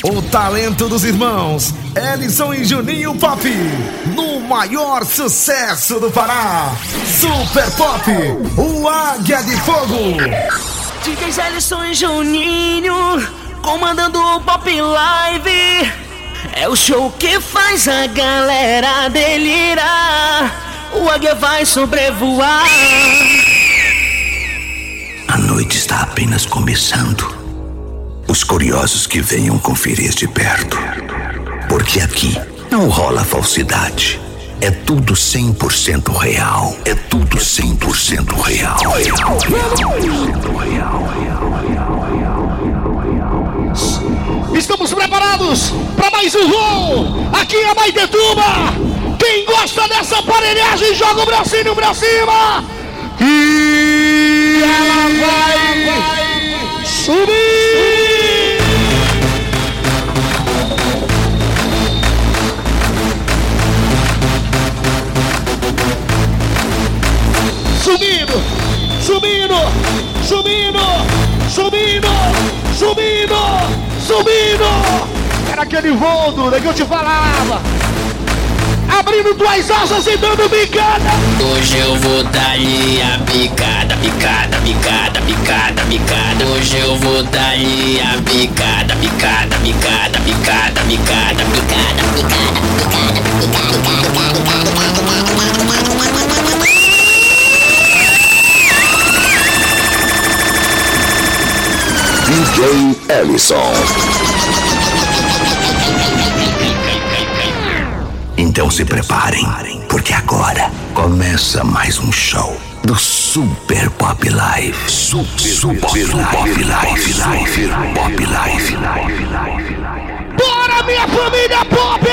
O talento dos irmãos Ellison e Juninho Pop, no maior sucesso do Pará, Super Pop, o Águia de Fogo. DJs Ellison e Juninho, comandando o Pop Live. É o show que faz a galera delirar. O Águia vai sobrevoar. A noite está apenas começando. Os curiosos que venham conferir de perto. Porque aqui não rola falsidade. É tudo 100% real. É tudo 100% real. Estamos preparados para mais um voo aqui em Abaetetuba. Quem gosta dessa aparelhagem, joga o bracinho pra cima. E ela vai subir. Subindo, subindo, subindo, subindo, subindo, subindo. Era aquele voo, Duda, que eu te falava. Abrindo tuas asas e dando bicada. Hoje eu vou dar-lhe a bicada, bicada, bicada, bicada, bicada. Hoje eu vou dar-lhe a bicada, bicada, bicada, bicada, bicada, bicada, bicada, bicada, bicada, bicada, DJ Ellison. Então se preparem, porque agora começa mais um show do Super Pop Live. Super Pop Live. Bora, minha família Pop!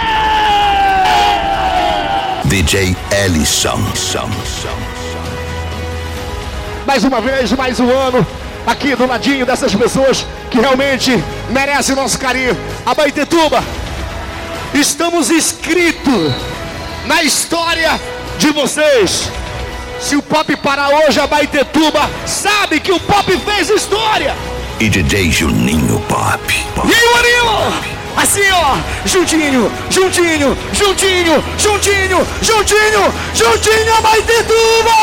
DJ Ellison. Mais uma vez, mais um ano, aqui do ladinho dessas pessoas que realmente merecem nosso carinho. Abaetetuba, estamos inscritos na história de vocês. Se o Pop parar hoje, Abaetetuba sabe que o Pop fez história. E DJ Juninho Pop. E aí, Murilo? Assim, ó, juntinho, juntinho, juntinho, juntinho, juntinho, juntinho, Abaetetuba!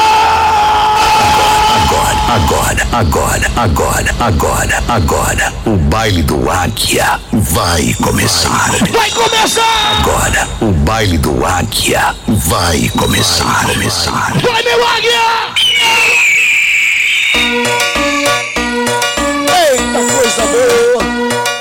Agora, o baile do Águia vai começar. Vai começar! Agora, o baile do Águia vai começar. Vai, meu Águia! Eita, coisa boa!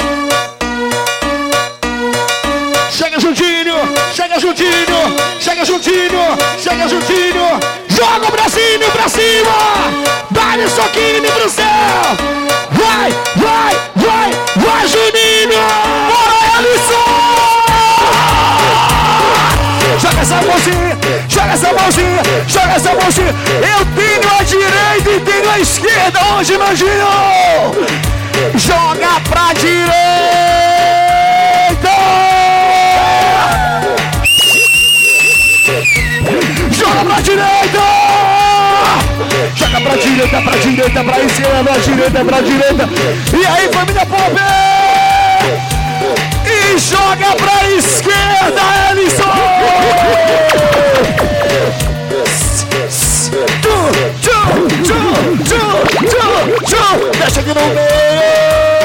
Chega juntinho, chega juntinho, chega juntinho, chega juntinho. Joga o bracinho pra cima! Dá-lhe soquinho pro céu! Vai, vai, vai, vai, Juninho! Bora, Ellison! Joga essa mãozinha, joga essa mãozinha, joga essa mãozinha! Eu tenho a direita e tenho a esquerda hoje, Nandinho! Joga pra direita! Joga pra direita! Joga pra direita, pra direita, pra esquerda, direita, pra direita. E aí, família Pop! E joga pra esquerda, Ellison! Deixa aqui no meio!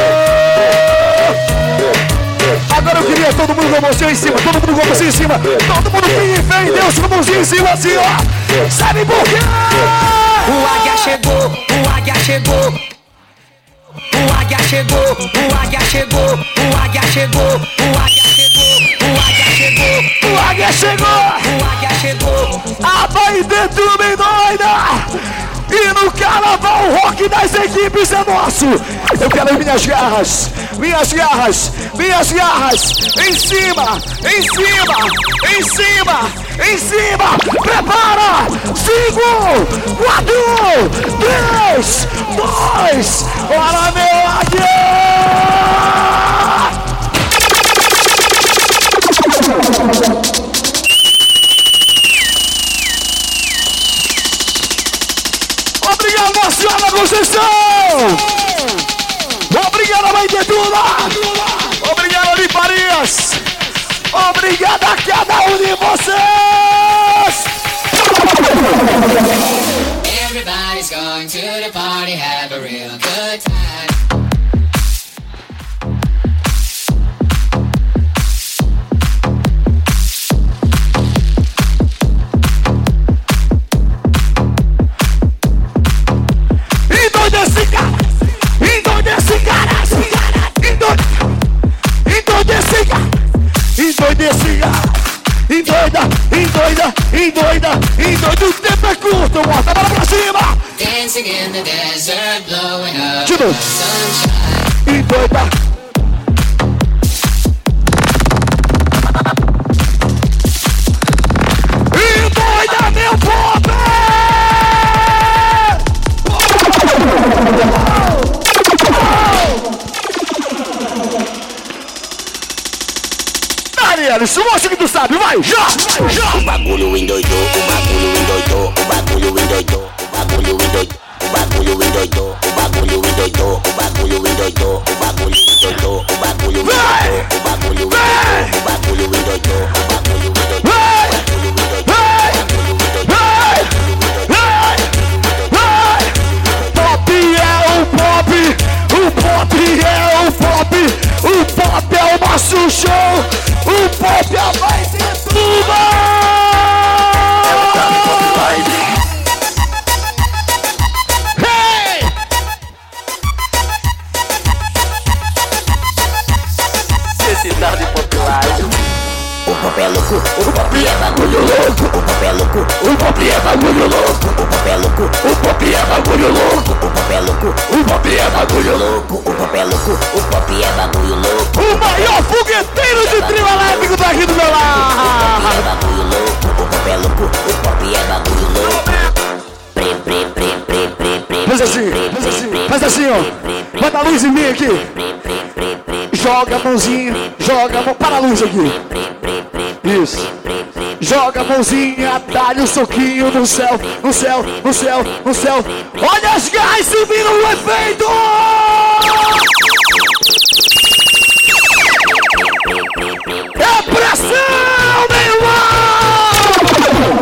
Agora eu queria todo mundo com a mãozinha em cima, todo mundo com a mãozinha em cima, todo mundo que fé em Deus com a mãozinha em cima, assim, ó. Sabe por quê? O Águia chegou, o Águia chegou. O Águia chegou, o Águia chegou, o Águia chegou, o Águia chegou, o Águia chegou, O Águia chegou! o Águia chegou. Abaetetuba bem doida! E no carnaval o rock das equipes é nosso! Eu quero minhas garras, minhas garras, minhas garras! Em cima, em cima, em cima, em cima! Prepara! 5, 4, 3, 2, bora, meu Águia! Obrigado, senhora Conceição! Obrigado, Abaetetuba! Meninas, obrigado a cada um de vocês. Everybody's going to the party, have a real good time. Endoida, o tempo é curto, bota a bola pra cima. Dancing in the desert, blowing up de novo. sunshine. Endoida. Endoida, meu povo! Alisson, mostra que tu sabe, vai! Já! O bagulho endoidou, o bagulho endoidou, o bagulho endoidou, o bagulho endoidou, o bagulho endoidou, o bagulho endoidou, o bagulho endoidou, o bagulho endoidou, o bagulho endoidou, o bagulho endoidou, o bagulho endoidou, o bagulho endoidou. Pop é o pop, o pop é o pop, o pop é o nosso show, o pop é a mais de tudo! Hey! Necessidade popular. O pop é louco, o pop é bagulho louco, o pop é louco, O pop é bagulho louco, o pop é louco, o pop é bagulho louco, o pop é louco, o pop é bagulho louco. o pop é louco, o pop é bagulho louco. O maior fogueteiro de trio elétrico tá aqui do meu O pop lado. é bagulho louco, o pop é louco, o pop é bagulho louco. Faz assim, ó. Bota a luz em mim aqui. Joga a mãozinha, joga a mão. Para a luz aqui. Isso. Joga a mãozinha, dá-lhe um soquinho no céu, no céu, no céu, no céu. Olha as gás subindo no efeito! É pressão, meu irmão!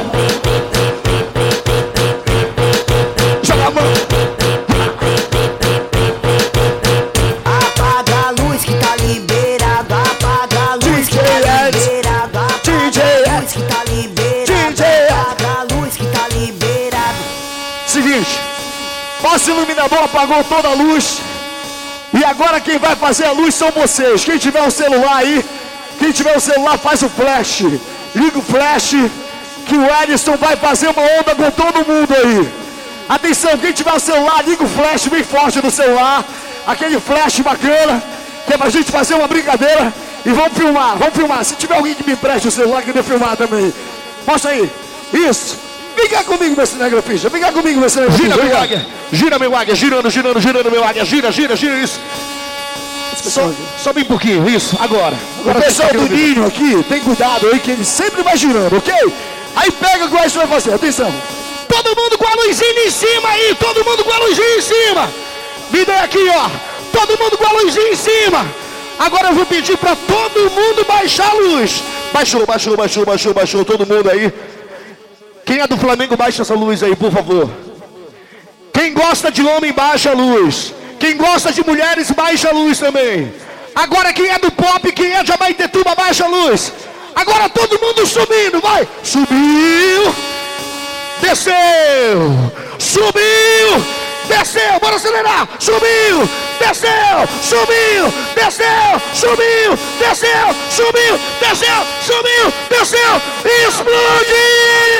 Joga a mão. Apaga a luz que tá liberado, apaga a luz que DJ tá Ed. liberado, apaga DJ a luz que tá liberado, DJ Ed. apaga a luz que tá liberado. Seguinte, nosso iluminador apagou toda a luz. E agora quem vai fazer a luz são vocês. Quem tiver o celular aí, quem tiver o celular faz o flash. Liga o flash, que o Edson vai fazer uma onda com todo mundo aí. Atenção, quem tiver o celular, liga o flash bem forte no celular. Aquele flash bacana, que é pra gente fazer uma brincadeira. E vamos filmar, vamos filmar. Se tiver alguém que me empreste o celular, que eu filmar também. Mostra aí, isso. Vem cá comigo, meu cinegrafista. Vem cá comigo, meu cinegrafista. Gira, meu águia. Gira, meu águia. Girando, girando, girando, meu águia. Gira, gira, gira, isso. Só bem um pouquinho, isso. Agora. O pessoal do ninho aqui, tem cuidado aí que ele sempre vai girando, ok? Aí pega o que o Edson vai fazer, atenção. Todo mundo com a luzinha em cima aí. Todo mundo com a luzinha em cima. Me dê aqui, ó. Todo mundo com a luzinha em cima. Agora eu vou pedir pra todo mundo baixar a luz. Baixou, baixou, baixou, baixou, baixou. Todo mundo aí. Quem é do Flamengo, baixa essa luz aí, por favor. Quem gosta de homem, baixa a luz. Quem gosta de mulheres, baixa a luz também. Agora quem é do pop, quem é de Abaetetuba, baixa a luz. Agora todo mundo subindo, vai. Subiu. Desceu. Subiu. Desceu. Bora acelerar. Subiu. Desceu. Subiu. Desceu. Subiu. Desceu. Subiu. Desceu. Subiu. Desceu. Explode.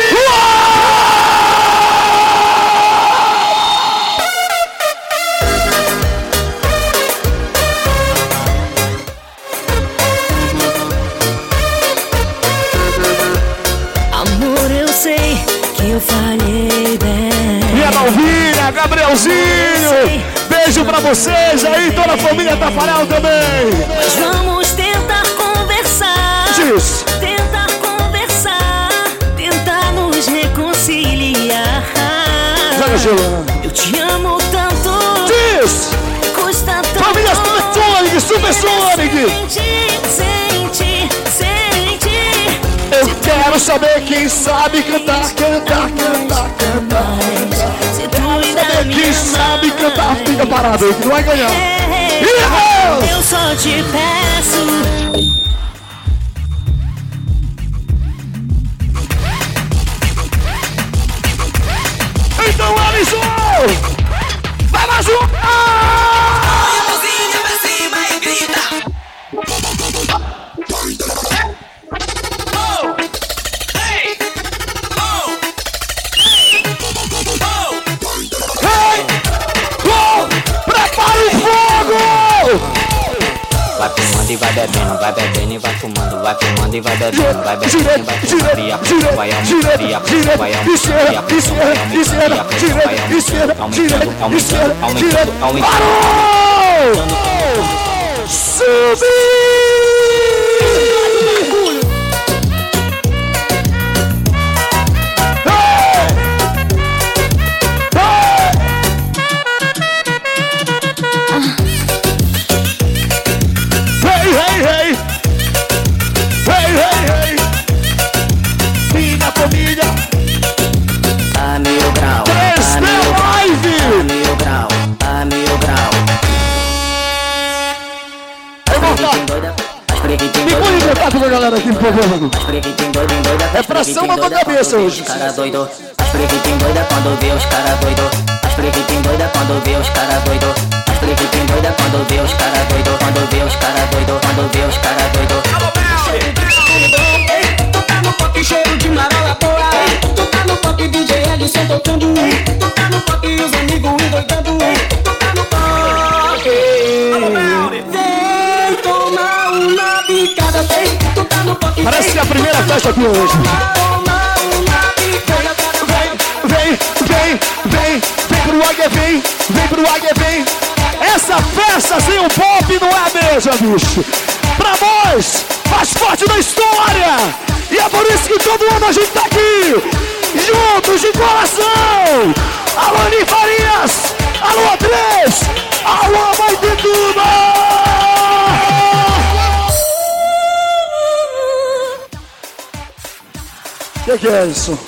Amor, eu sei que eu falhei bem. Minha Malvinha, Gabrielzinho. Beijo pra vocês aí, toda a família Tafarel também. Mas vamos tentar conversar. Diz. Tentar conversar. Tentar nos reconciliar. Joga, Juliana. Eu te amo tanto. Diz. Custa tanto. Família Super Sonic, Super Sonic. Sem quero saber quem sabe cantar. Se tu me dá Quem minha sabe mão, cantar, fica parado aí, que não vai ganhar. eu só te peço. Então, Alisson! Vai mais um! Põe a mãozinha pra cima e grita. Prepara o fogo! Vai fumando e vai bebendo, vai bebendo e vai fumando, vai fumando e vai bebendo, vai bebendo e vai fumando, e a pressão vai aumentando, e a pressão vai aumentando, e a pressão vai aumentando, e a pressão vai aumentando, aumentando, aumentando, aumentando, aumentando. Subir! Minha família A mil grau, 3D Live! a mil grau, a mil grau. Vou voltar. Me põe em contato com a galera aqui, por favor. É pressão na tua cabeça hoje. Cara doido, as preguitem doida quando vê os cara doido. As preguitem doida quando vê os cara doido. As preguitem doida quando vê os cara doido. Quando vê os cara doido, quando vê os cara doido. Tu tá no pop cheiro de marola boa. Tu tá no pop DJ Ellison tocando. Tu tá no pop e os amigos endoidando. Tu tá no pop. Vem tomar uma bicada. Vem, tu tá no pop. Parece que é a primeira festa aqui hoje. Tomar uma bicada. Vem pro Águia, vem pro Águia, vem. Essa festa sem o pop não é a mesma, bicho. Pra nós, faz parte da história. E é por isso que todo ano a gente tá aqui, juntos de coração. Alô, Ani Farias, alô, Andrés, alô, Mãe de Tudo. Que é isso?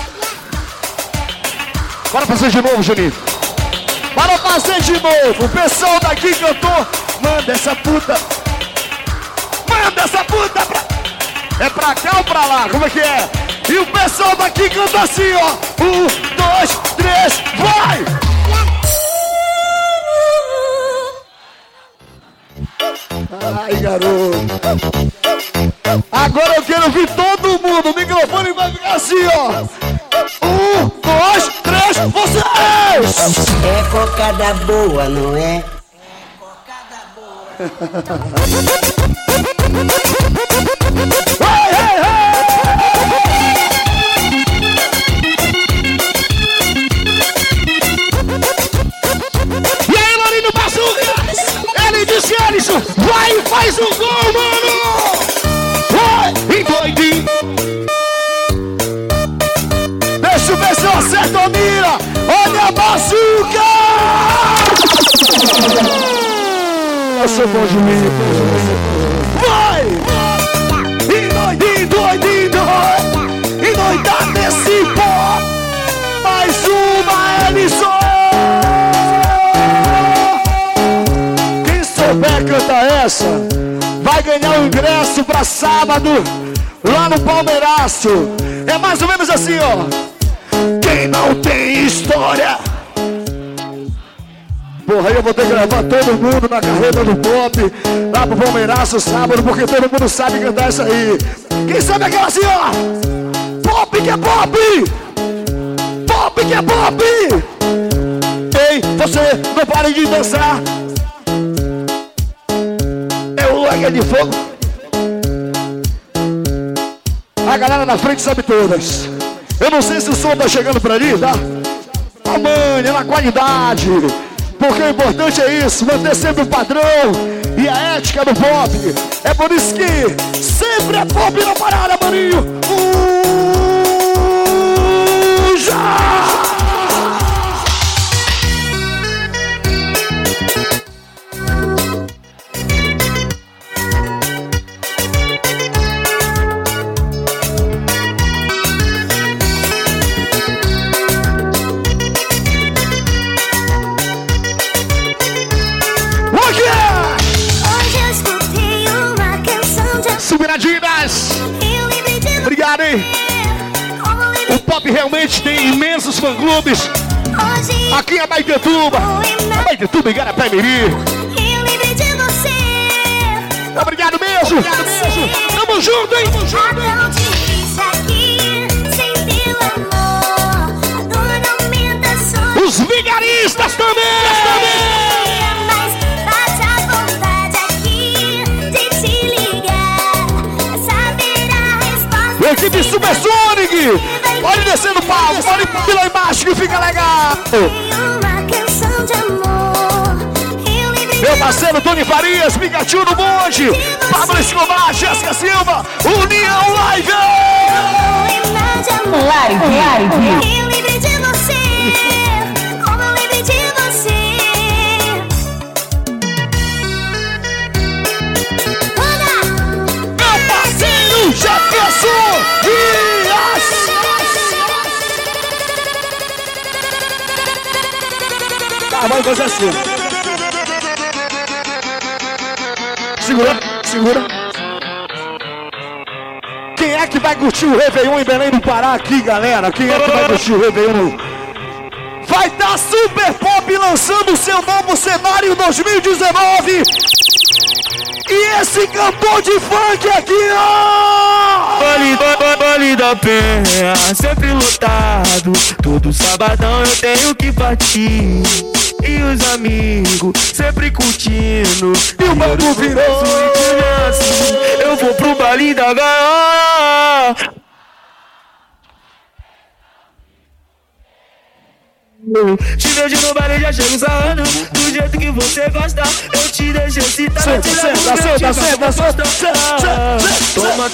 Bora fazer de novo, Juninho. Bora fazer de novo. O pessoal daqui cantou. Manda essa puta. Manda essa puta pra... É pra cá ou pra lá? Como é que é? E o pessoal daqui canta assim, ó. 1, 2, 3, vai! Ai, garoto. Agora eu quero ouvir todo mundo. O microfone vai ficar assim, ó. 1, 2, 3, vocês! É cocada boa, não é? E aí, Lourinho Bazuca? Ele disse, Alisson, vai e faz um gol, mano! Vai, endoidinho! Deixa eu ver se eu acerto a mira! Olha a bazuca! Eu sou bom de mim. Vai! Endoidinho! Endoidar nesse pó! Mais uma, Ellison! Quem souber cantar essa, vai ganhar o ingresso pra sábado, lá no Palmeiraço. É mais ou menos assim, ó. Quem não tem história. Porra, aí eu vou ter que levar todo mundo na carreta do pop lá pro Palmeiraço sábado, porque todo mundo sabe cantar essa aí. Quem sabe aquela assim, ó. Pop que é pop! Pop que é pop! Ei, você não pare de dançar. É o Águia de Fogo. A galera na frente sabe todas. Eu não sei se o som tá chegando pra ali, tá? A manha, na qualidade. Porque o importante é isso, manter sempre o padrão e a ética do pop. É por isso que sempre é pop na parada, maninho. Já! Dinas. Obrigado, hein? O pop realmente tem imensos fã-clubes. Aqui é Baitetuba. Baitetuba e Garapé-Miri. Obrigado mesmo. Obrigado mesmo. Tamo junto, hein? Tamo junto, hein? Os vigaristas também. Equipe Super Sonic. Pode descer no palco, pode ir lá embaixo que fica legal. Meu parceiro Tony Farias, Pikachu no bonde, Pablo Escobar, Jéssica Silva, União Live! Live! Eu lembrei de você, como eu lembrei de você. Meu parceiro Jefferson Dias! Tá, vamos fazer assim. Segura. Quem é que vai curtir o Réveillon em Belém do Pará aqui, galera? Quem é que vai curtir o Réveillon? Vai estar Super Pop lançando o seu novo cenário 2019. E esse cantor de funk aqui, ó! Vale da Penha, sempre lotado. Todo sabadão eu tenho que partir. E os amigos sempre curtindo. E o bambu virou. Eu vou pro baile da gaiola. Te vejo no baile, já chego sarrando. Do jeito que você gosta, eu te deixo excitar. Senta. Toma.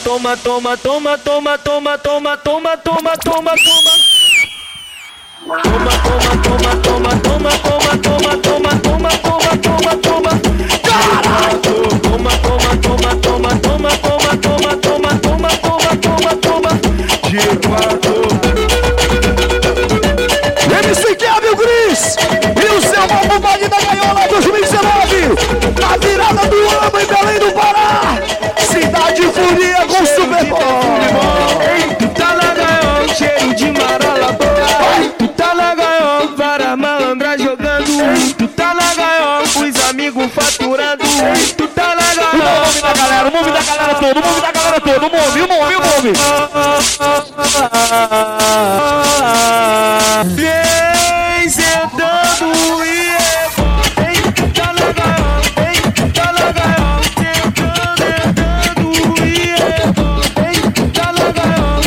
MC Kevin Gris e o seu novo baile da gaiola 2019. Na virada do ano em Belém do Pará. Cidade Furia com Super Bowl. Tu tá na gaiola, cheio de marola boa. Tu tá na gaiola, para malandra jogando. Tu tá na gaiola, os amigos faturando. Tu tá na gaiola. O move da galera toda, o move. Vem sentando e tá na gaiola, tá na gaiola, sentando e tá na gaiola,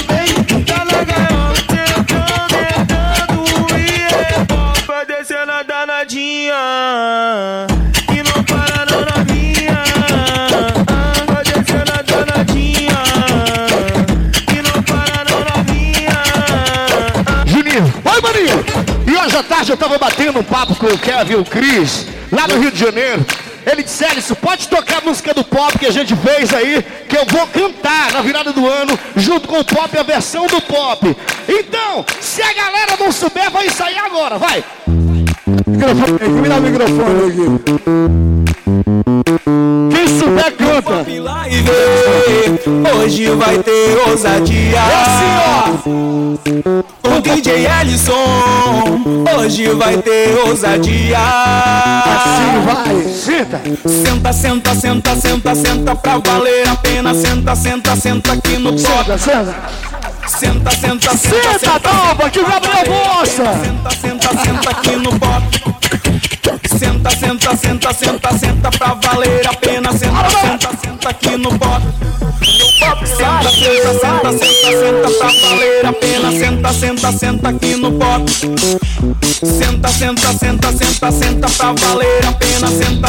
sentando e vai descendo a danadinha e não para não novinha. Vai descendo a danadinha e não para não novinha. Juninho, oi maninho! E hoje à tarde eu tava batendo um papo com o Kevin e o Cris, lá no Rio de Janeiro. Ele disse, Célio, pode tocar a música do pop que a gente fez aí, que eu vou cantar na virada do ano, junto com o pop, a versão do pop. Então, se a galera não souber, vai ensaiar agora, vai! Microfone, me dá o microfone aqui. Quem souber, canta. Hoje vai ter ousadia. O DJ Ellison. Hoje vai ter ousadia. Assim vai, senta. Senta pra valer a pena. Senta aqui no pop. Senta, toma, que o Gabriel gosta. Senta aqui no pop. Senta pra valer a pena. Senta aqui no pop. Senta pra valer a pena. Senta aqui no pop. Senta pra valer a pena. Senta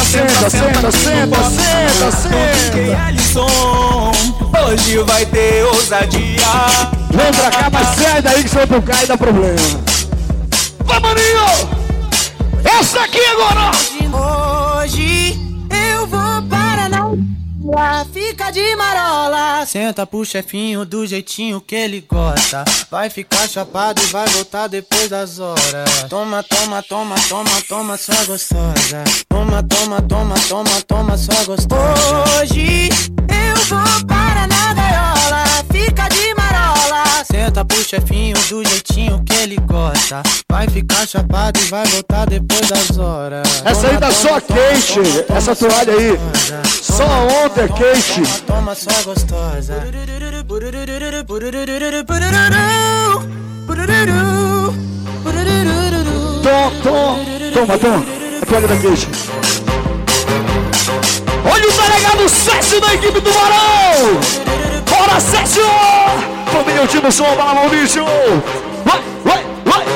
Ellison, hoje vai ter ousadia. Vem pra cá, mas sai daí que senão tu cai e dá problema. Vai, maninho! Essa aqui agora! Hoje eu vou para não fica de marola. Senta pro chefinho do jeitinho que ele gosta. Vai ficar chapado e vai voltar depois das horas. Toma, sua gostosa. Toma, sua gostosa. Hoje eu vou para na gaiola, fica de marola. Senta pro chefinho do jeitinho que ele gosta. Vai ficar chapado e vai voltar depois das horas. Essa aí tá só quente, essa toalha aí. Só ontem é quente. Toma só gostosa. Toma, a toalha da queixa. Olha o delegado Cécio da equipe do Barão. Bora, Cécio! Família, o time som, bala Maurício. Vai.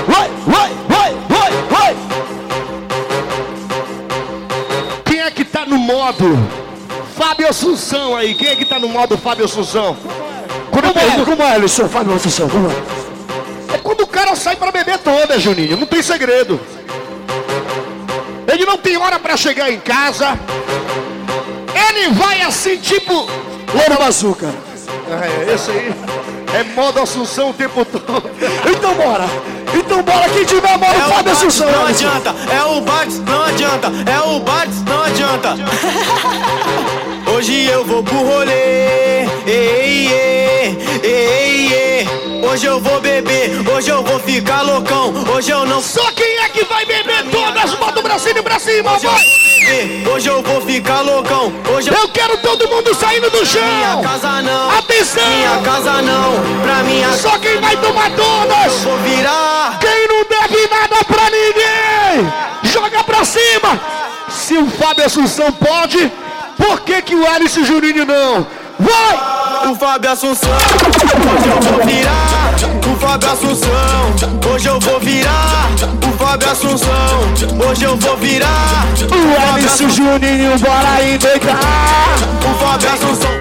Quem é que tá no modo Fábio Assunção aí? Quem é que tá no modo Fábio Assunção? Como é, Alisson? Fábio Assunção, como é? É quando o cara sai pra beber toda, Juninho. Não tem segredo. Ele não tem hora pra chegar em casa. Ele vai assim, tipo... Loura Bazuca. É, esse aí é modo Assunção o tempo todo. Então bora, quem tiver modo Fábio Assunção. Não adianta, é o Bates, não adianta, é o Bates, não adianta. Hoje eu vou pro rolê, hoje eu vou beber, hoje eu vou ficar loucão, hoje eu não... Só quem é que vai beber todas, bota o bracinho pra cima, hoje eu vou ficar loucão, hoje eu quero todo mundo saindo do chão. Minha casa não, atenção, minha casa não, pra minha... Só quem vai tomar todas, eu vou virar. Quem não deve nada pra ninguém, joga pra cima. Se o Fábio Assunção pode, por que o Alisson Juninho não? Vai! O Fábio Assunção, hoje eu vou virar. O Fábio Assunção, hoje eu vou virar. O Fábio Assunção, hoje eu vou virar. O Alisson Juninho, bora aí deitar. O Fábio Assunção.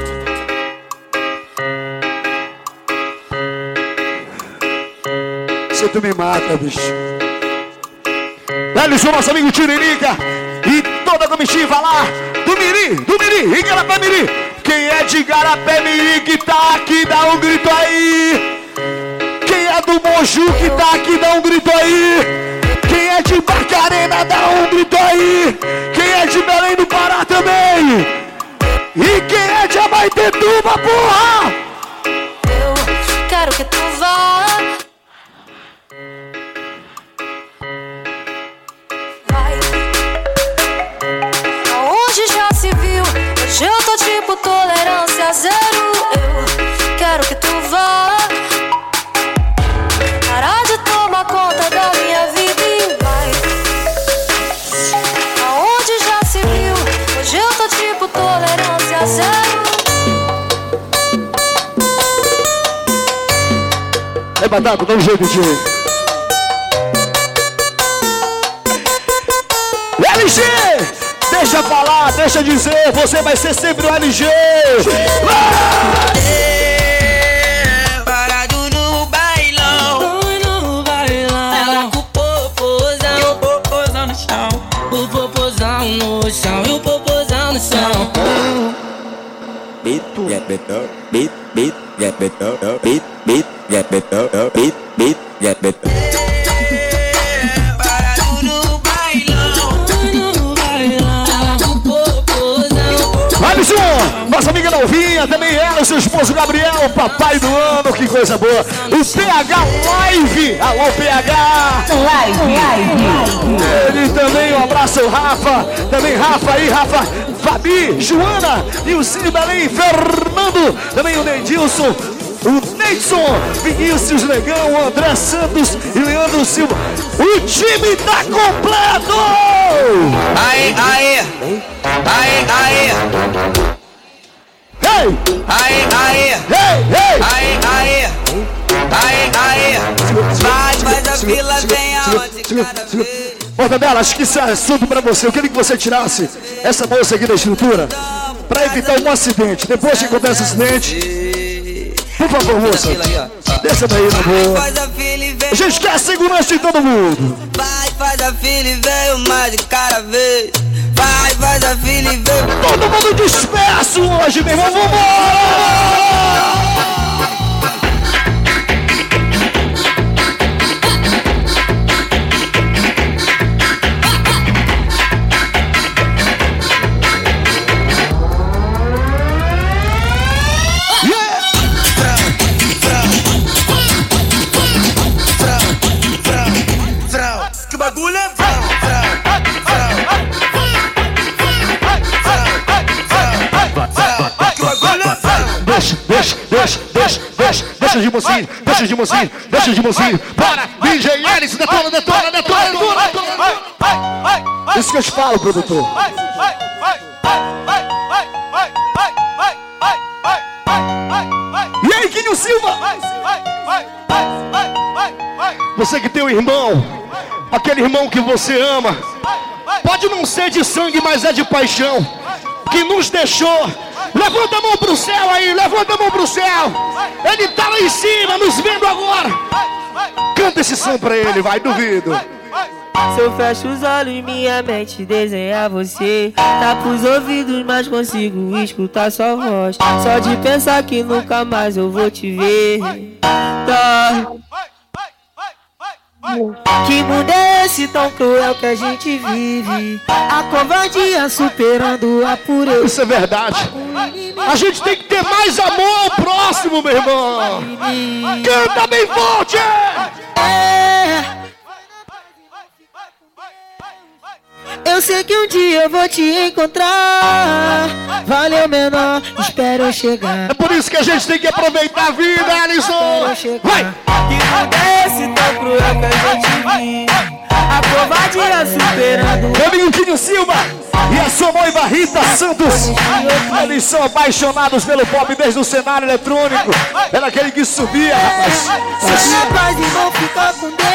Você tu me mata, bicho. Alisson, nosso amigo Tiririca e toda a comitiva lá do Miri, Igarapé Miri. Quem é de Igarapé Miri que tá aqui, dá um grito aí. Quem é do Moju que tá aqui, dá um grito aí. Quem é de Barcarena, dá um grito aí. Quem é de Belém do Pará também. E quem é de Abaetetuba, porra. Eu quero que tu vá. Hoje eu tô tipo tolerância zero. Eu quero que tu vá. Parar de tomar conta da minha vida e vai. Aonde já se viu? Hoje eu tô tipo tolerância zero. É batata, dá um jeito de LG! Deixa falar, deixa dizer, você vai ser sempre o LG. Parado no bailão, ela com o popozão no chão, o popozão no chão e o popozão no chão. Beat, get better, beat, get better, beat, get better, beat, get better. Alisson, nossa amiga Novinha, também ela, seu esposo Gabriel, papai do ano, que coisa boa. O PH Live, alô PH Live. Ele também, um abraço ao Rafa, também Rafa aí, Rafa, Fabi, Joana, e o Cine Belém, Fernando, também o Neidilson, o Neidson, Vinícius Negão, o André Santos e Leandro Silva. O time tá completo! Aê, aê! Aê, aê! Hey! Aê, aê! Hey, hey! Aê, aê! Aê, aê! Vai, faz a fila, vem aonde cada vez. Mortadela, acho que isso é assunto pra você. Eu queria que você tirasse essa moça aqui da estrutura pra evitar um acidente. Depois que acontece acidente, por favor, moça, desça daí na boa. A gente quer a segurança de todo mundo. Vai, faz a fila e veio mais de cada vez. Vai, faz a fila e veio. Todo mundo disperso hoje, meu irmão. Vambora! deixa de mocinho, deixa de mocinho, deixa de mocinho. Bora, DJ Elis, detona, detona, detona, detona. Isso que eu te falo, produtor. E aí, Quinho Silva? Você que tem um irmão, aquele irmão que você ama, pode não ser de sangue, mas é de paixão, que nos deixou. Levanta a mão pro céu aí, levanta a mão pro céu. Ele tá lá em cima, nos vendo agora. Canta esse som pra ele, vai, duvido. Se eu fecho os olhos, minha mente desenha você. Tá pros ouvidos, mas consigo escutar sua voz. Só de pensar que nunca mais eu vou te ver. Tá. Que mundo é esse tão cruel que a gente vive? A covardia superando a pureza. Isso é verdade. A gente tem que ter mais amor ao próximo, meu irmão. Canta bem forte! Eu sei que um dia eu vou te encontrar. Valeu, menor, espero eu chegar. É por isso que a gente tem que aproveitar a vida, Alisson. Vai! Que mundo é esse tão cruel que a gente vive? A covardia superando. Meu amigo Quinho Silva e a sua noiva Rita Santos, eles são apaixonados pelo pop desde o cenário eletrônico. Era aquele que subia, rapaz. Se minha paz e vão ficar com Deus.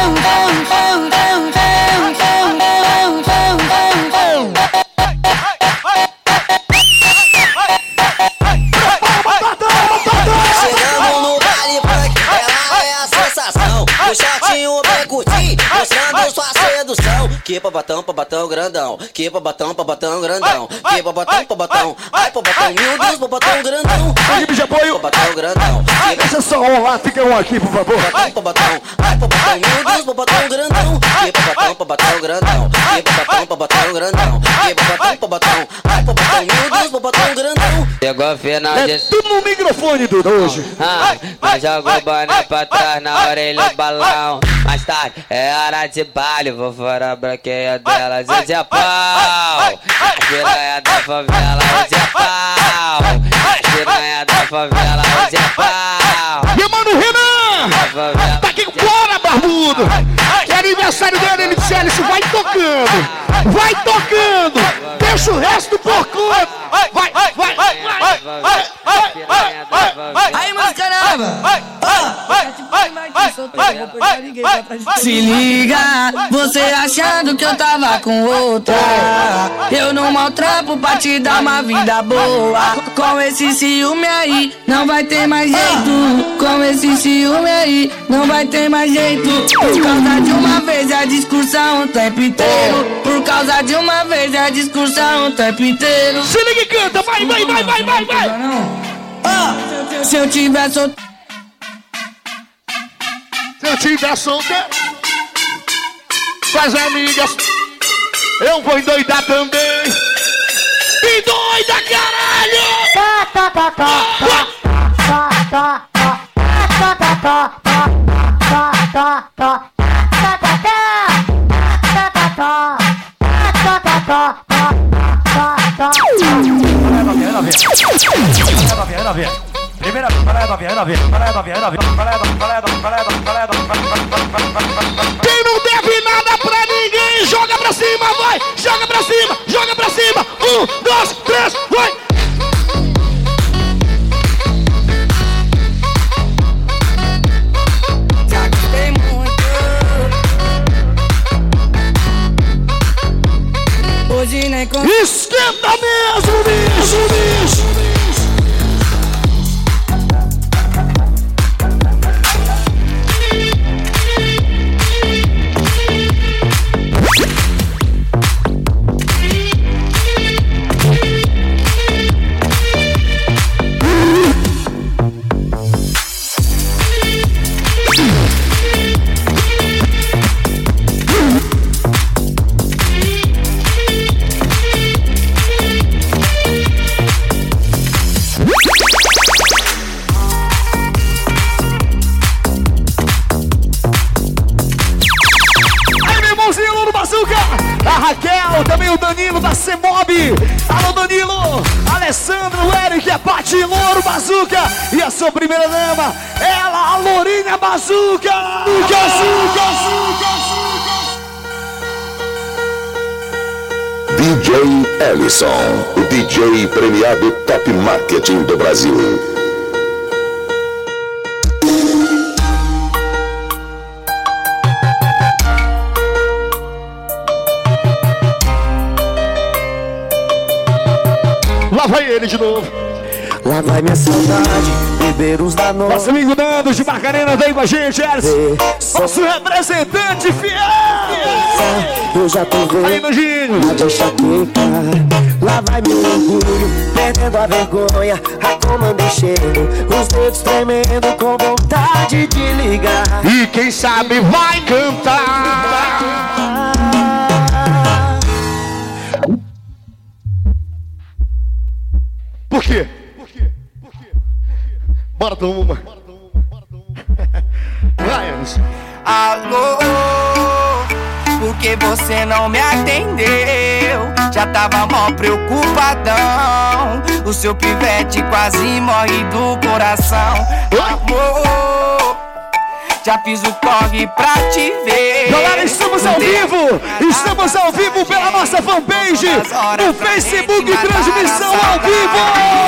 Chegamos no baile funk, ela é a sensação. O shortinho bem curtinho, mostrando sua sedução. Que babatão grandão, que babatão grandão, que babatão, ai babatão, meu Deus, babatão grandão. Equipe de apoio, babatão grandão. Deixa só um lá, fica um aqui, por favor. Babatão, ai babatão, meu Deus, babatão grandão. Que babatão grandão, que babatão grandão, que babatão, ai babatão, meu Deus, babatão grandão. Chegou o final de... tudo no microfone, Dudu, hoje. Nós joga o boné pra trás, na orelha o balão. Mais tarde, é hora de baile, vou fora a branqueia delas, hoje é pau. A piranha da favela, hoje é pau. A piranha da favela, hoje é pau. Meu mano Renan, tá aqui fora, barbudo. Que é aniversário dele, ele disse, Alisson, vai tocando. Vai tocando. Deixa o resto por conta. Vai. Aí, mas caramba! Se liga, você achando que eu tava com outra. Eu não maltrapo pra te dar uma vida boa. Com esse ciúme aí, não vai ter mais jeito. Com esse ciúme aí, não vai ter mais jeito. Por causa de uma vez a discussão o tempo inteiro. Por causa de uma vez a discussão o tempo inteiro. Se liga e canta, vai. Se eu tiver solteiro. Se eu tiver solteiro com as amigas, eu vou endoidar também. Endoida, caralho! Primeira quem não deve nada pra ninguém, joga pra cima, vai! Joga pra cima, joga pra cima! 1, 2, 3, vai! Já gostei muito. Hoje nem com... Esquenta mesmo, bicho! que é Pati Louro Bazuca. E a sua primeira dama, ela, a Lourinha Bazuca. DJ Ellison, o DJ premiado Top Marketing do Brasil. Lá vai ele de novo. Lá vai minha saudade, beber uns da noite. Nosso amigo Nando de Macarena vem com a gente, Ellison. Nosso representante fiel. Eu já tô vendo. Aí, Nandinho. Pode enxaquecar. Lá vai meu orgulho, perdendo a vergonha. A comanda enchendo, os dedos tremendo com vontade de ligar. E quem sabe vai cantar. Por quê? Bora, toma uma. Vai, Ellison. Alô, por que você não me atendeu? Já tava mó preocupadão. O seu pivete quase morre do coração. Amor, já fiz o corre pra te ver. Galera, estamos ao vivo! Estamos ao vivo pela nossa fanpage no Facebook, transmissão ao vivo!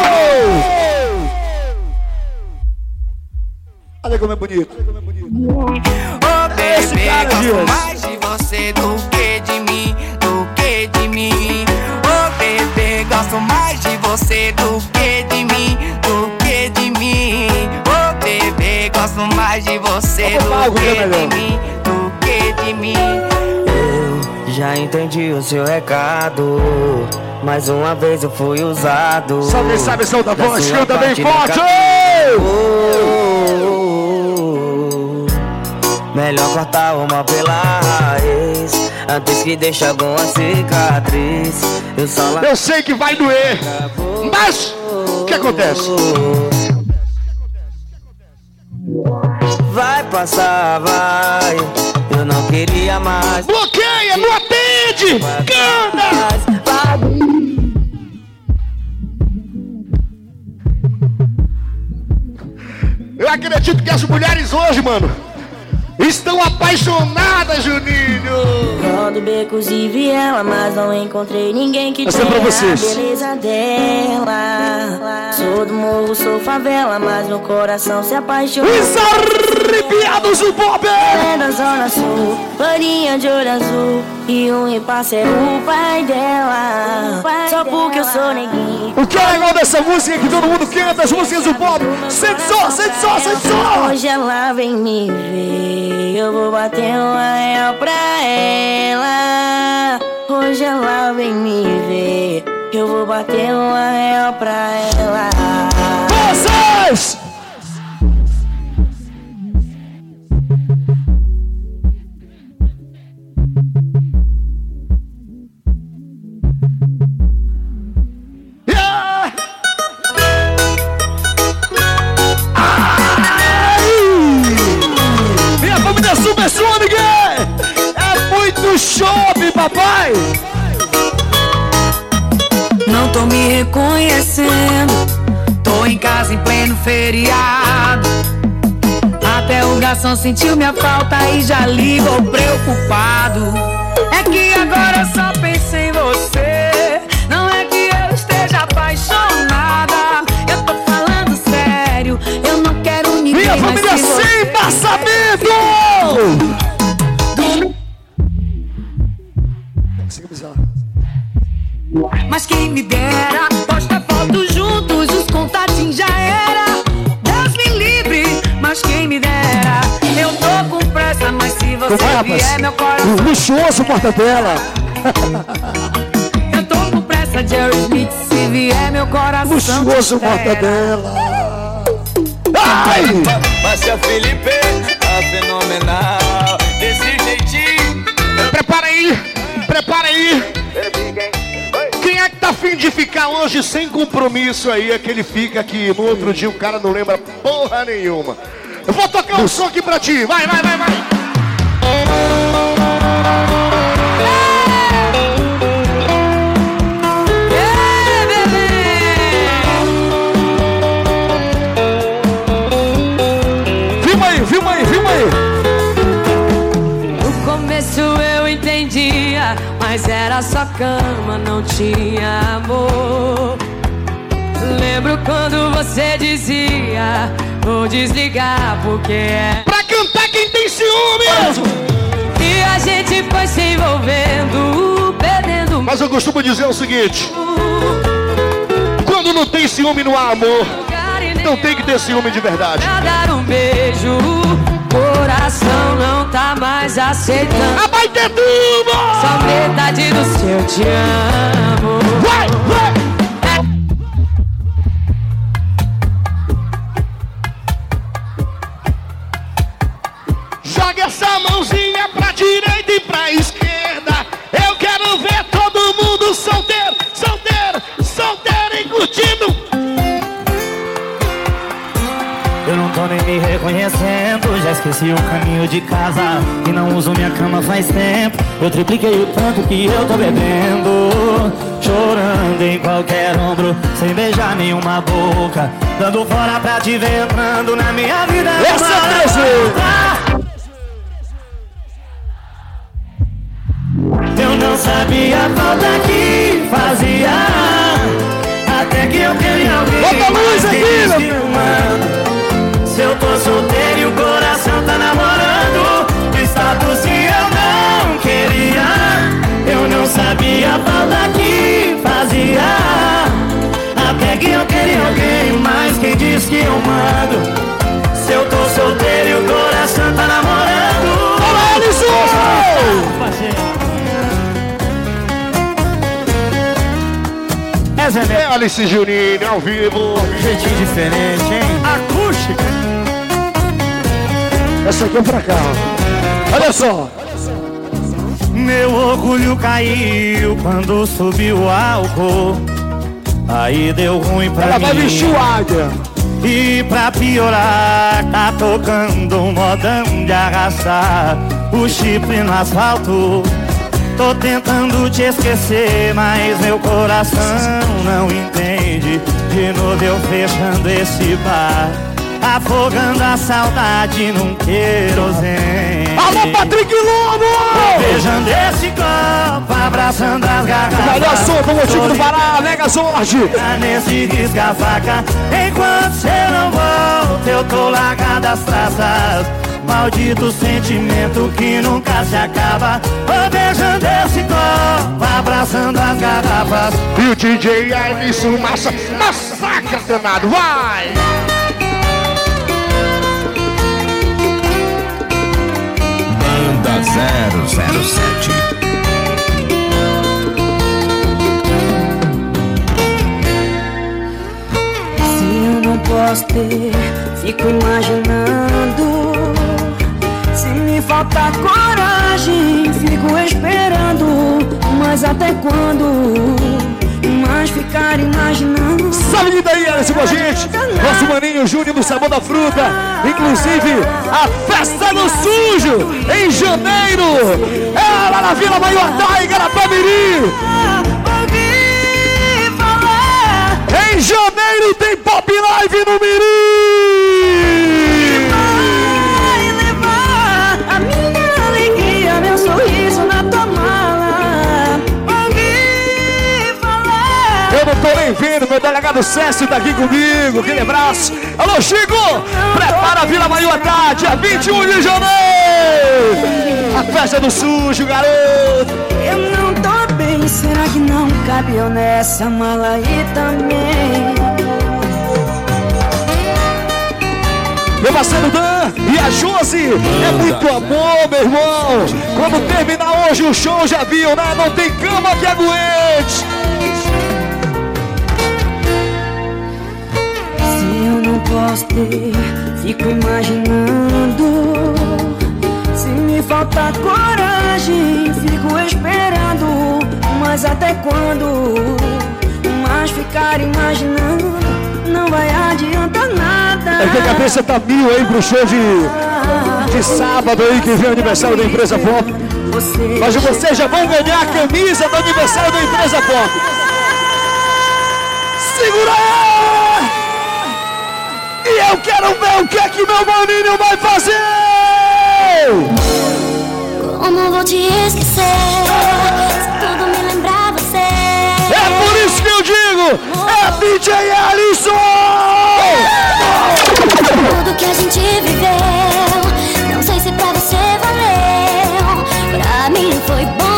Olha como é bonito. Oh, bebê, gosto mais de você do que de mim, do que de mim. Oh, bebê, gosto mais de você do que de mim, do que de mim. Oh, bebê, gosto mais de você do que de mim, do que de mim. Eu já entendi o seu recado. Mais uma vez eu fui usado. Só quem sabe som da voz, canta bem forte! Melhor cortar uma pela raiz antes que deixe alguma cicatriz. Eu sei que vai doer, mas o que acontece? Vai passar, vai. Eu não queria mais. Bloqueia, não atende! Canta! Eu acredito que as mulheres hoje, mano, estão apaixonadas, Juninho. Rodo becos e vi ela, mas não encontrei ninguém que tenha a beleza dela. Sou do morro, sou favela, mas no coração se apaixonou. Os arrepiados do Bob! É da Zona Sul, loirinha de olho azul, e um repasse é o pai dela. Só porque eu sou neguinho. O que é legal dessa música é que todo mundo canta as músicas do Bob. Sente só, sente só, sente só! Hoje ela vem me ver, eu vou bater um anel pra ela. Hoje ela vem me ver, eu vou bater um anel pra ela. Vocês! Super Sonic! É muito chope, papai! Não tô me reconhecendo, tô em casa em pleno feriado. Até o garçom sentiu minha falta e já ligou preocupado. É que agora eu só penso em você, não é que eu esteja apaixonada. Eu tô falando sério, eu não quero ninguém. Minha família sem passamento! Mas quem me dera, posta foto juntos, os contatinhos já era. Deus me livre, mas quem me dera. Eu tô com pressa, mas se você vier meu coração. Luxuoso porta-tela. Eu tô com pressa, Jerry Smith, se vier meu coração. Luxuoso porta-tela. Ai! Márcia Felipe, a fenomenal, desse jeitinho. Prepara aí, prepara aí. Quem é que tá afim de ficar hoje sem compromisso aí? Aquele fica que no outro dia o cara não lembra porra nenhuma. Eu vou tocar um som aqui pra ti, vai, vai, vai, vai. mas era só cama, não tinha amor. Lembro quando você dizia: vou desligar porque é pra cantar quem tem ciúme. E a gente foi se envolvendo, perdendo. Mas eu costumo dizer o seguinte: quando não tem ciúme não há amor. Não tem que ter ciúme de verdade. Pra dar um beijo, coração não tá mais aceitando. Vai ter tudo! Só metade do seu te amo. Vai, vai! Joga essa mãozinha pra direita e pra esquerda. Eu quero ver todo mundo solteiro, solteiro, solteiro e curtindo. Eu não tô nem me reconhecendo, já esqueci o caminho de casa e não uso minha cama faz tempo. Eu tripliquei o tanto que eu tô bebendo, chorando em qualquer ombro, sem beijar nenhuma boca, dando fora pra te ver entrando na minha vida. Essa é eu não sabia a falta que fazia, até que eu queria alguém. Bota a luz aqui, meu. Se eu tô solteiro e o coração tá namorando, status que eu não queria. Eu não sabia a falta que fazia, até que eu queria alguém, mas quem diz que eu mando? Se eu tô solteiro e o coração tá namorando. Olá, Alisson! É Alice Juninho ao vivo. Jeitinho diferente, hein? Acústica. Essa aqui é pra cá. Olha só. Meu orgulho caiu quando subiu o álcool. Aí deu ruim pra mim. Ela vai vestir o águia. E pra piorar, tá tocando um modão de arrastar o chifre no asfalto. Tô tentando te esquecer, mas meu coração não entende. De novo eu fechando esse bar, afogando a saudade num querosene. Alô, Patrick Lobo! Beijando esse copo, abraçando as garrafas. Melhor som do motivo do Pará, Mega Zorge. Nesse risca-faca, enquanto cê não volta, eu tô largado as traças. Maldito sentimento que nunca se acaba. Tô beijando esse copo, abraçando as garrafas. E o DJ Alisson massacra danado, vai! Banda 007. Se eu não posso ter, fico imaginando. Se me faltar coragem, fico esperando. Mas até quando? Mas ficar imaginando. Sabe daí, Alisson, com a gente? Nosso maninho Júnior do Sabor da Fruta. Inclusive, a Festa do Sujo, em janeiro. É lá na Vila Maior, em Garapé-Mirim. Em janeiro tem Pop Live no Mirim. Vai levar a minha alegria, meu sorriso na tua mala. Ouvi falar. Eu não tô nem vendo, meu delegado Cécio tá aqui comigo. Aquele abraço. Alô, Chico! Prepara a Vila Maior, dia 21 de janeiro. A Festa do Sujo, garoto. Eu não tô bem, será que não cabe eu nessa mala aí também? Meu parceiro Dan e a Josi, é muito amor, meu irmão. Quando terminar hoje o show, já viu, né? Não tem cama que aguente. Se eu não posso ter, fico imaginando. Se me faltar coragem, fico esperando. Mas até quando? Mas ficar imaginando não vai adiantar nada. É que a cabeça tá mil aí pro show de sábado aí, que vem o aniversário da Empresa Pop. Mas vocês já vão ganhar a camisa do aniversário da Empresa Pop. Segura aí! E eu quero ver o que é que meu maninho vai fazer! Como vou te esquecer? Se DJ Ellison! Tudo que a gente viveu, não sei se pra você valeu, pra mim foi bom.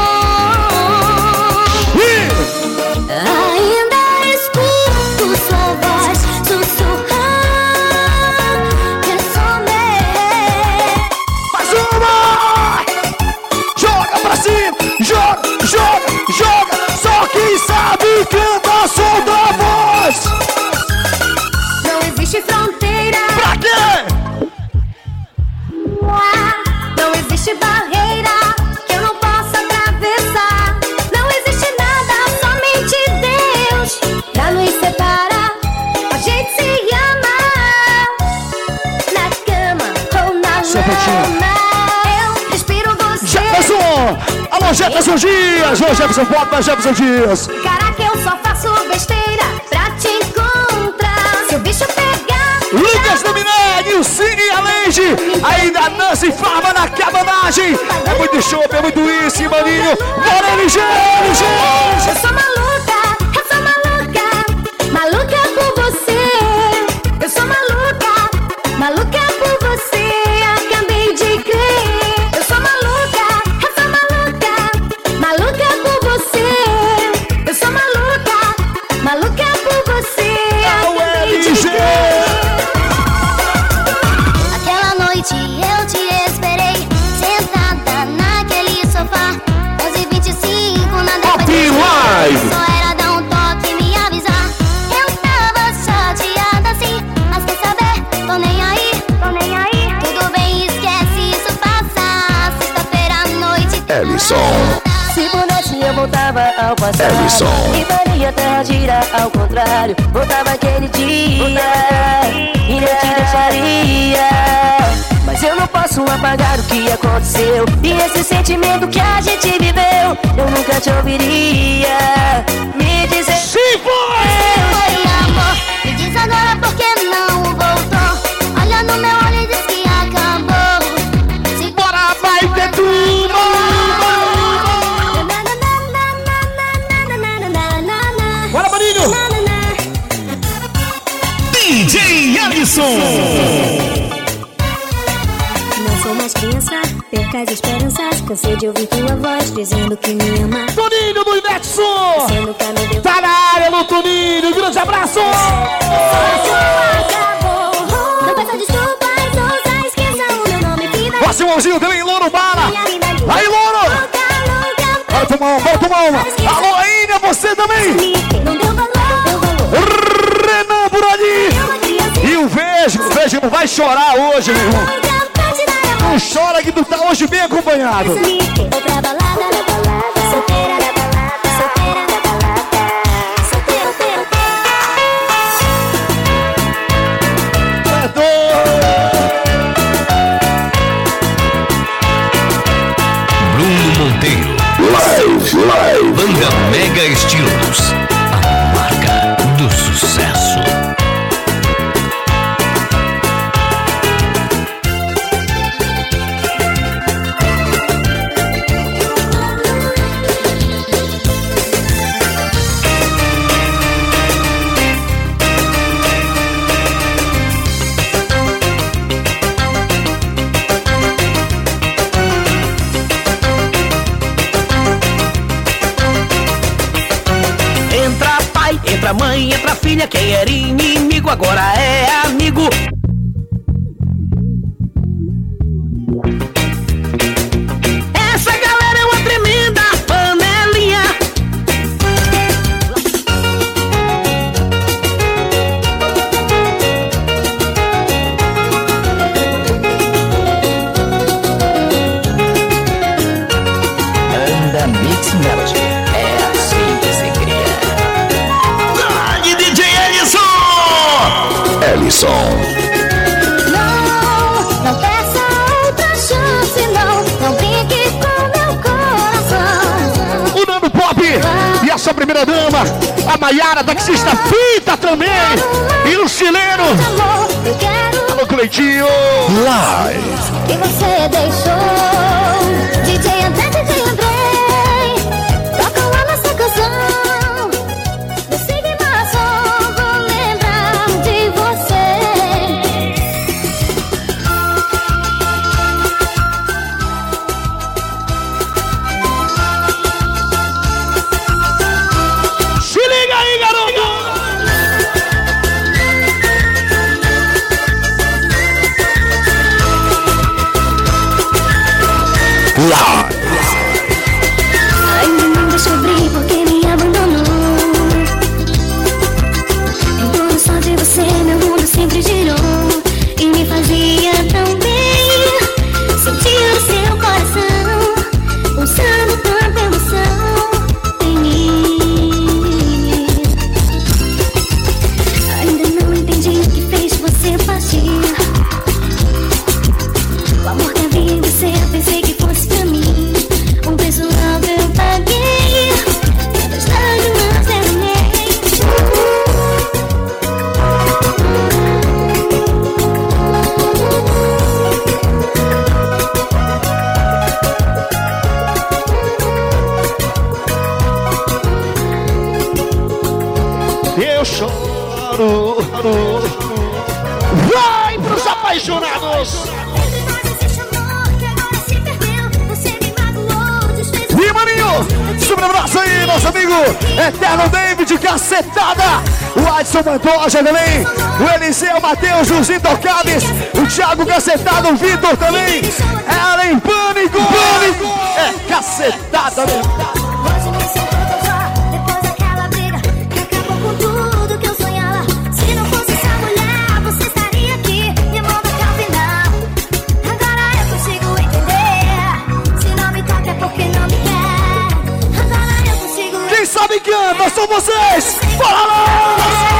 Ainda escuto sua voz sussurrar que sou meu. Mais uma! Joga pra cima! Joga, joga, joga! Só quem sabe canta, solta a voz! Não existe fronteira. Pra quê? Não existe barreira que eu não possa atravessar. Não existe nada, somente Deus pra nos separar. A gente se ama na cama ou na lama. Eu respiro você. Jefferson! Alô, Jefferson Dias! Ô, Jefferson, bota pra Jefferson Dias! Caraca, eu só faço besteira pra te encontrar. Se o bicho pegar, Lucas Dominelli, o Cine e a Leide! Ainda dança e farma na cabanagem! É muito show, é muito isso, maninho! Bora, LG! eu sou maluca, maluca por você. Eu sou maluca por você. Acabei de crer. Eu sou maluca por você. Eu sou maluca por você. Acabei de crer. Aquela noite eu te esperei, sentada naquele sofá. 11h25, nada foi Live! só era dar um toque e me avisar. Eu tava chateada assim, mas quer saber? Tô nem aí. Tudo bem, esquece, isso passa. Sexta-feira à noite. Ellison. Se pudesse eu voltava ao passado Ellison. e faria a terra girar ao contrário. Voltava aquele dia e não te deixaria. Mas eu não posso apagar o que aconteceu e esse sentimento que a gente viveu. Eu nunca te ouviria me dizer se foi! Foi amor, me diz agora por que não voltou. Olha no meu olho e diz que acabou. Se Bora, vai ter tudo! Bora, maninho! DJ Ellison! Não sou mais criança, perca as esperanças. Cansei de ouvir tua voz dizendo que me ama. Toninho do Inexo! Você nunca me deu. Tá na área no Toninho! Grande abraço! Acabou. Não peça desculpas, ouça, esqueça o meu nome. Vida. Ó, Simãozinho também, Louro Bala! Aí, Louro! Bora tomar uma! Alô, Aína, você também! Não deu valor. Renan por ali! E o Vejo não vai chorar hoje, meu irmão! Não chora que tu tá hoje bem acompanhado! Vou pra balada, solteira na balada, solteira na balada, solteira. Bruno Monteiro. Live. Banda Mega Estilos. A marca do sucesso. Entra mãe, entra filha, quem era inimigo agora é amigo. Essa galera é uma tremenda panelinha. Banda Mix Melody. É assim que se cria. Ellison. Não peça outra chance, não brinque com meu coração. O Nando Pop e a sua primeira dama, a Maiara, taxista Fita também, e o Chileno. Alô, Cleitinho. Live. Que você deixou, DJ André, toca lá nossa canção. Me siga e Vai pros apaixonados. E Maninho, sobre abraço aí, nosso amigo Eterno David, cacetada. O Adson Pantoja também. O Eliseu, Matheus, os Intocáveis. O Thiago Cacetado, o Vitor também. Ela em pânico. É cacetada mesmo. Quem sabe canta, são vocês! Bora lá!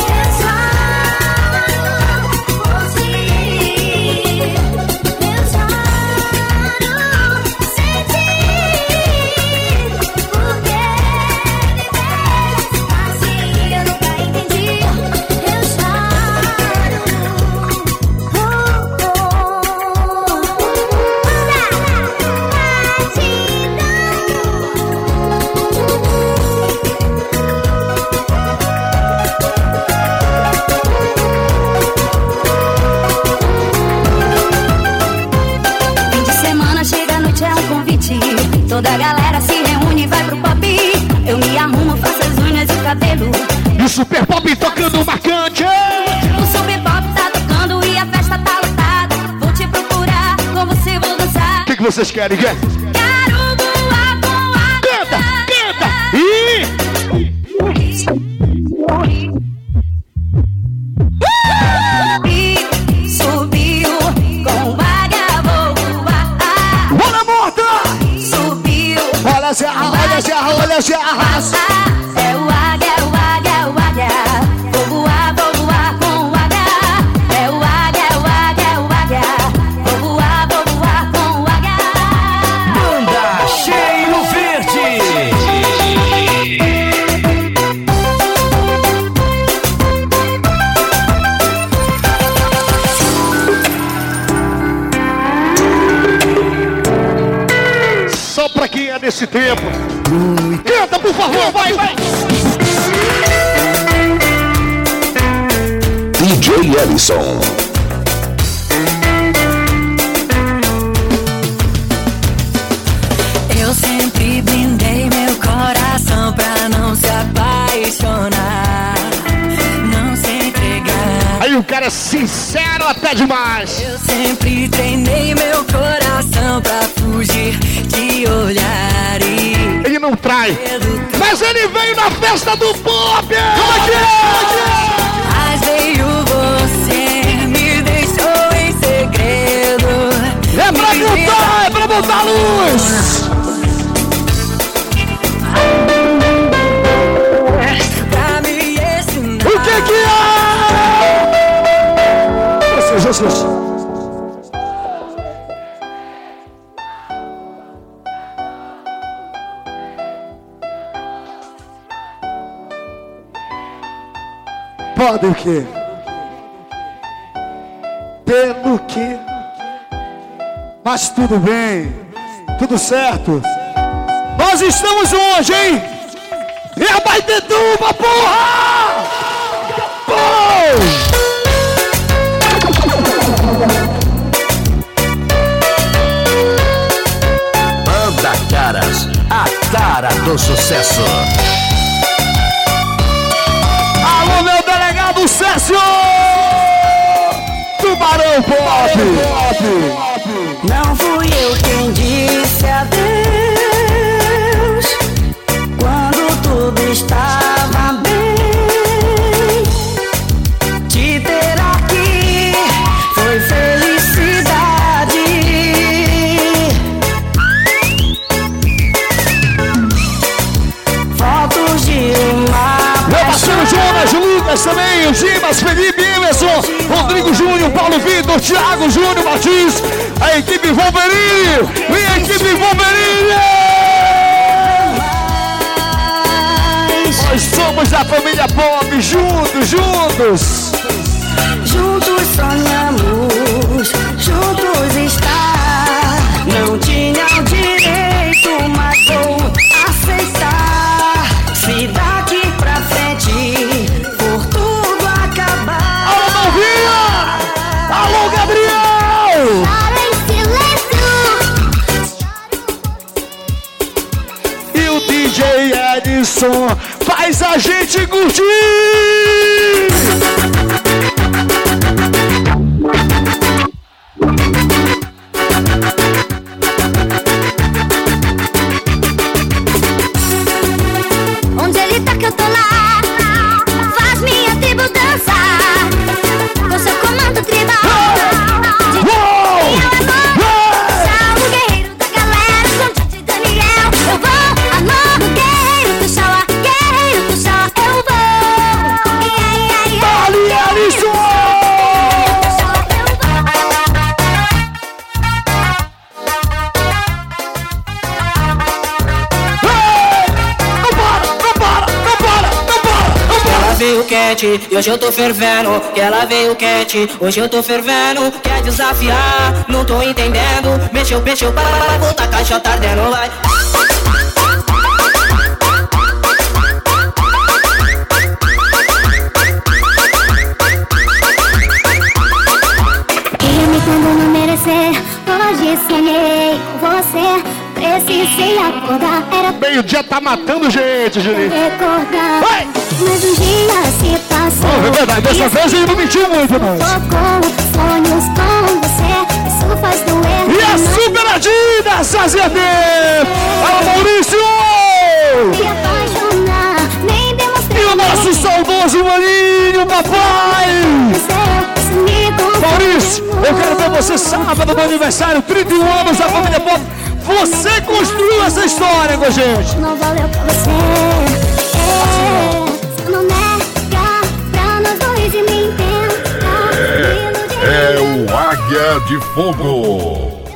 Toda a galera se reúne e vai pro pop. Eu me arrumo, faço as unhas e o cabelo. E o Super Pop tocando marcante. O Super Pop tá tocando e a festa tá lotada. Vou te procurar, com você vou dançar. O que vocês querem, quer? Quero voar com a Canta! E... subiu com águia, vou voar. Bola morta! Olha as garras. É o águia. Vou voar com o águia. É o águia. Vou voar com o águia. Banda Cheiro Verde. Só pra quem é desse tempo. Canta, por favor, vai! DJ Ellison. Eu sempre blindei meu coração pra não se apaixonar, não se entregar. Aí o cara é sincero até demais. Eu sempre treinei meu coração pra fugir de olhar e... Ele não trai, mas ele veio na festa do pop! Como é que é? Mas veio você, me deixou em segredo. É pra cantar, é pra botar luz! Pra me ensinar. O que é? Jesus. Pode o quê? Pelo quê? Mas tudo bem, tudo certo. Nós estamos hoje, hein? É a Baitetuba, porra! Banda Caras, a cara do sucesso. Alô, meu delegado Cécio! Tubarão Pop! Não fui eu quem disse adeus quando tudo estava bem. Te ter aqui foi felicidade. Fotos de uma meu parceiro Jonas, Lucas também, o Dimas, Felipe, Emerson, Rodrigo Júnior, Paulo Vitor, Thiago Júnior, Martins, a equipe Wolverine, minha equipe Wolverine! Nós somos a família Pop, juntos! Juntos sonhamos, juntos estar. Não tinha o direito, mas vou aceitar. Se daqui pra frente for tudo gente curtir! Onde ele tá que eu tô lá, faz minha tribo dançar, com seu comando tribal. Salve guerreiro da galera, com Titi Daniel. Eu vou, alô, guerreiro do Xauá, guerreiro do Xauá, eu vou. Dali, Alisson! Ela veio quente e hoje eu tô fervendo. Que ela veio quente, hoje eu tô fervendo. Quer desafiar, não tô entendendo. Mexeu, para, volta, a caixa tá ardendo, vai. E quando não merecer, hoje sonhei com você. Precisei acordar, era meio-dia tá matando gente, Juninho. recordar. Mas um dia se passou. É verdade, dessa vez ele não mentiu muito, não. Tô com sonhos com você, isso faz doer. E a superadinha, Zazedê! Alô, Maurício! Me apaixonar, nem demonstrei. E o nosso saudoso maninho, papai! Maurício, eu quero ver você sábado no aniversário, 31 anos da família Pop. Você construiu essa história com a gente. Não valeu pra você. Não nega pra nós dois e me entenda. É o Águia de Fogo.